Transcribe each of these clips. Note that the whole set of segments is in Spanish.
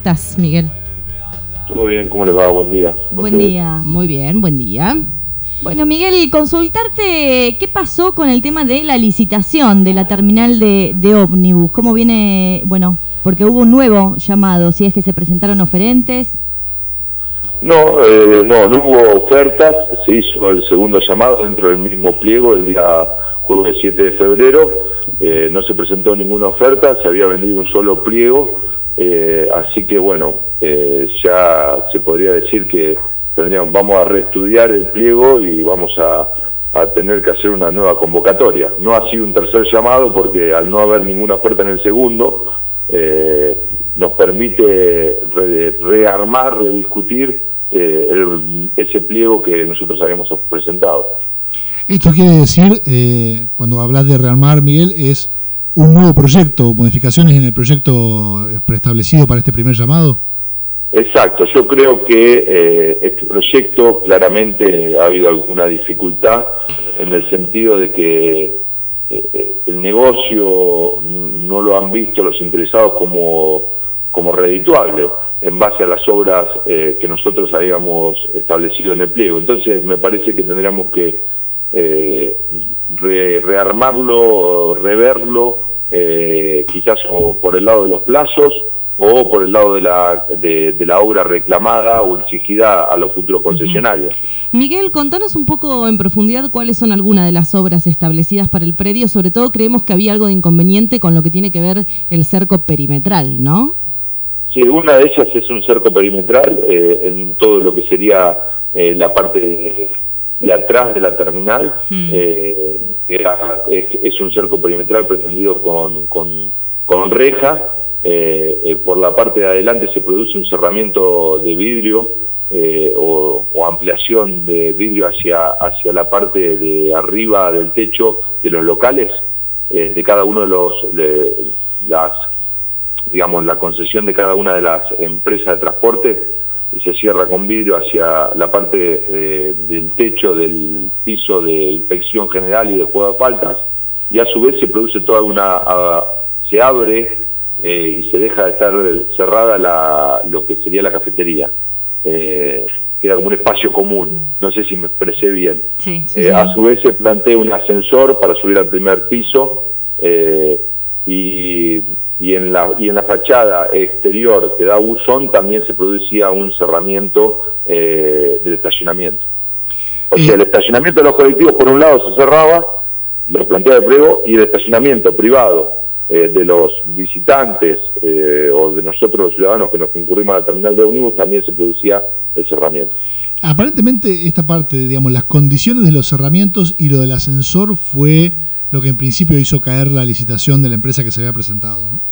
¿Estás, Miguel? Todo bien, ¿cómo les va? Buen día. Buen día, muy bien, buen día. Bueno, Miguel, consultarte qué pasó con el tema de la licitación de la terminal de ómnibus. ¿Cómo viene? Bueno, porque hubo un nuevo llamado, si es que se presentaron oferentes. No hubo ofertas, se hizo el segundo llamado dentro del mismo pliego el día jueves 7 de febrero, no se presentó ninguna oferta, se había vendido un solo pliego, así que bueno, ya se podría decir que vamos a reestudiar el pliego y vamos a tener que hacer una nueva convocatoria. No ha sido un tercer llamado porque al no haber ninguna oferta en el segundo, nos permite rearmar, rediscutir ese pliego que nosotros habíamos presentado. Esto quiere decir, cuando hablas de rearmar, Miguel, es un nuevo proyecto, modificaciones en el proyecto preestablecido para este primer llamado. Exacto, yo creo que este proyecto claramente ha habido alguna dificultad en el sentido de que el negocio no lo han visto los interesados como redituable en base a las obras que nosotros habíamos establecido en el pliego. Entonces me parece que tendríamos que rearmarlo, reverlo, quizás o por el lado de los plazos o por el lado de la obra reclamada o exigida a los futuros concesionarios. Miguel, contanos un poco en profundidad cuáles son algunas de las obras establecidas para el predio. Sobre todo creemos que había algo de inconveniente con lo que tiene que ver el cerco perimetral, ¿no? Sí, una de ellas es un cerco perimetral en todo lo que sería la parte de atrás de la terminal. Es un cerco perimetral pretendido con reja. Por la parte de adelante se produce un cerramiento de vidrio o ampliación de vidrio hacia la parte de arriba del techo de los locales, de cada uno de la concesión de cada una de las empresas de transporte, y se cierra con vidrio hacia la parte del techo del piso de inspección general y de juego de faltas, y a su vez se produce se abre y se deja de estar cerrada lo que sería la cafetería. Queda como un espacio común, no sé si me expresé bien. Sí. A su vez se plantea un ascensor para subir al primer piso, y en la fachada exterior que da buzón también se producía un cerramiento del estacionamiento. O sea, el estacionamiento de los colectivos por un lado se cerraba, lo planteaba el pliego, y el estacionamiento privado de los visitantes o de nosotros los ciudadanos que nos concurrimos a la terminal de ómnibus también se producía el cerramiento. Aparentemente esta parte, digamos, las condiciones de los cerramientos y lo del ascensor fue lo que en principio hizo caer la licitación de la empresa que se había presentado, ¿no?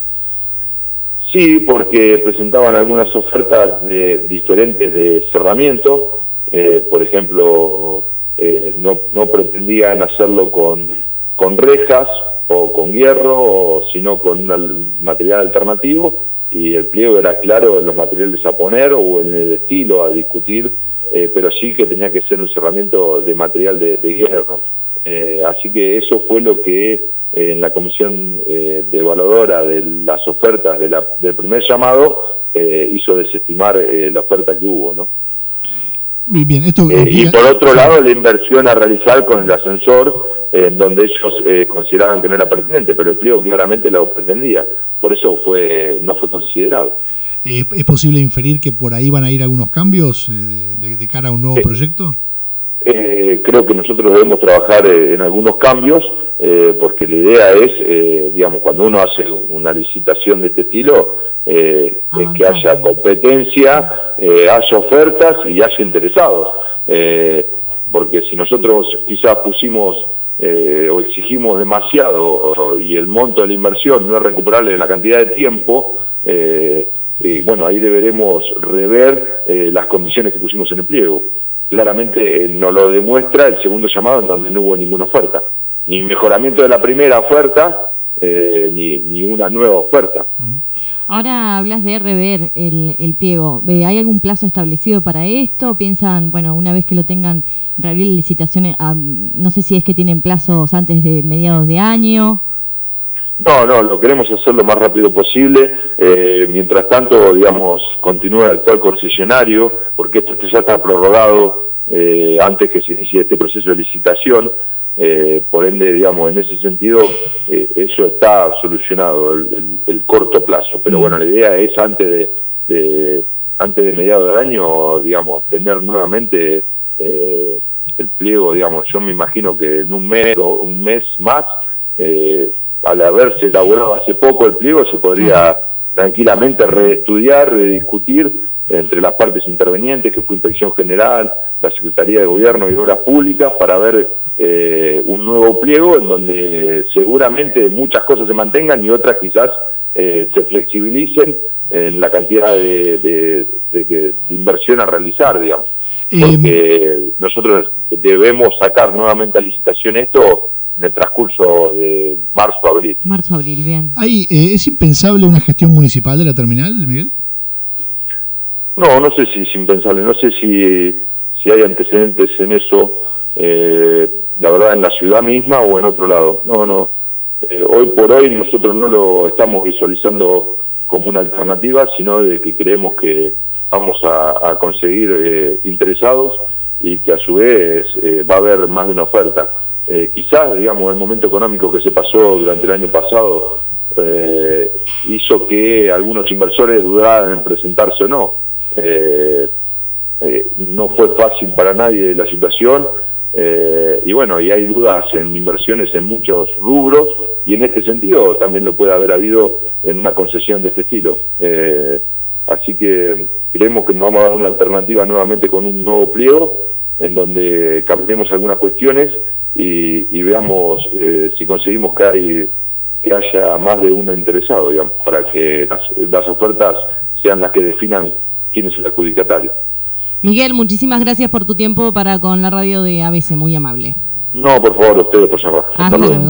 Sí, porque presentaban algunas ofertas diferentes de cerramiento. Por ejemplo, no pretendían hacerlo con rejas o con hierro, sino con un material alternativo, y el pliego era claro en los materiales a poner o en el estilo a discutir, pero sí que tenía que ser un cerramiento de material de hierro. Así que eso fue lo que en la comisión de evaluadora de las ofertas del primer llamado hizo desestimar la oferta que hubo, ¿no? Bien, esto y por otro lado, la inversión a realizar con el ascensor, donde ellos consideraban que no era pertinente, pero el pliego claramente lo pretendía, por eso no fue considerado. ¿Es posible inferir que por ahí van a ir algunos cambios de cara a un nuevo proyecto? Creo que nosotros debemos trabajar en algunos cambios, porque la idea es, cuando uno hace una licitación de este estilo, es que haya competencia, haya ofertas y haya interesados. Porque si nosotros quizás pusimos o exigimos demasiado y el monto de la inversión no es recuperable en la cantidad de tiempo, ahí deberemos rever las condiciones que pusimos en el pliego. Claramente nos lo demuestra el segundo llamado, en donde no hubo ninguna oferta, ni mejoramiento de la primera oferta, ni una nueva oferta. Ahora hablas de rever el pliego. ¿Hay algún plazo establecido para esto? ¿Piensan, una vez que lo tengan, reabrir licitaciones? No sé si es que tienen plazos antes de mediados de año. No, lo queremos hacer lo más rápido posible. Mientras tanto, digamos, continúa el actual concesionario, porque esto ya está prorrogado antes que se inicie este proceso de licitación. Por ende, digamos, en ese sentido, eso está solucionado, el corto plazo. Pero bueno, la idea es antes de mediados del año, digamos, tener nuevamente el pliego, digamos. Yo me imagino que en un mes o un mes más, al haberse elaborado hace poco el pliego, se podría tranquilamente reestudiar, rediscutir entre las partes intervenientes, que fue Inspección General, la Secretaría de Gobierno y Obras Públicas, para ver un nuevo pliego en donde seguramente muchas cosas se mantengan y otras quizás se flexibilicen en la cantidad de inversión a realizar, digamos. Porque nosotros debemos sacar nuevamente a licitación esto en el transcurso de marzo-abril. Marzo-abril, bien. ¿Es impensable una gestión municipal de la terminal, Miguel? No sé si es impensable, no sé si hay antecedentes en eso, la verdad, en la ciudad misma o en otro lado. No. Hoy por hoy nosotros no lo estamos visualizando como una alternativa, sino de que creemos que vamos a conseguir interesados y que a su vez va a haber más de una oferta. Quizás, digamos, el momento económico que se pasó durante el año pasado hizo que algunos inversores dudaran en presentarse o no. No fue fácil para nadie la situación, y bueno, y hay dudas en inversiones en muchos rubros, y en este sentido también lo puede haber habido en una concesión de este estilo. Así que creemos que nos vamos a dar una alternativa nuevamente con un nuevo pliego, en donde cambiemos algunas cuestiones y veamos si conseguimos que haya más de uno interesado, digamos, para que las ofertas sean las que definan quién es el adjudicatario. Miguel, muchísimas gracias por tu tiempo para con la radio de ABC, muy amable. No, por favor, ustedes por llamar. Hasta luego.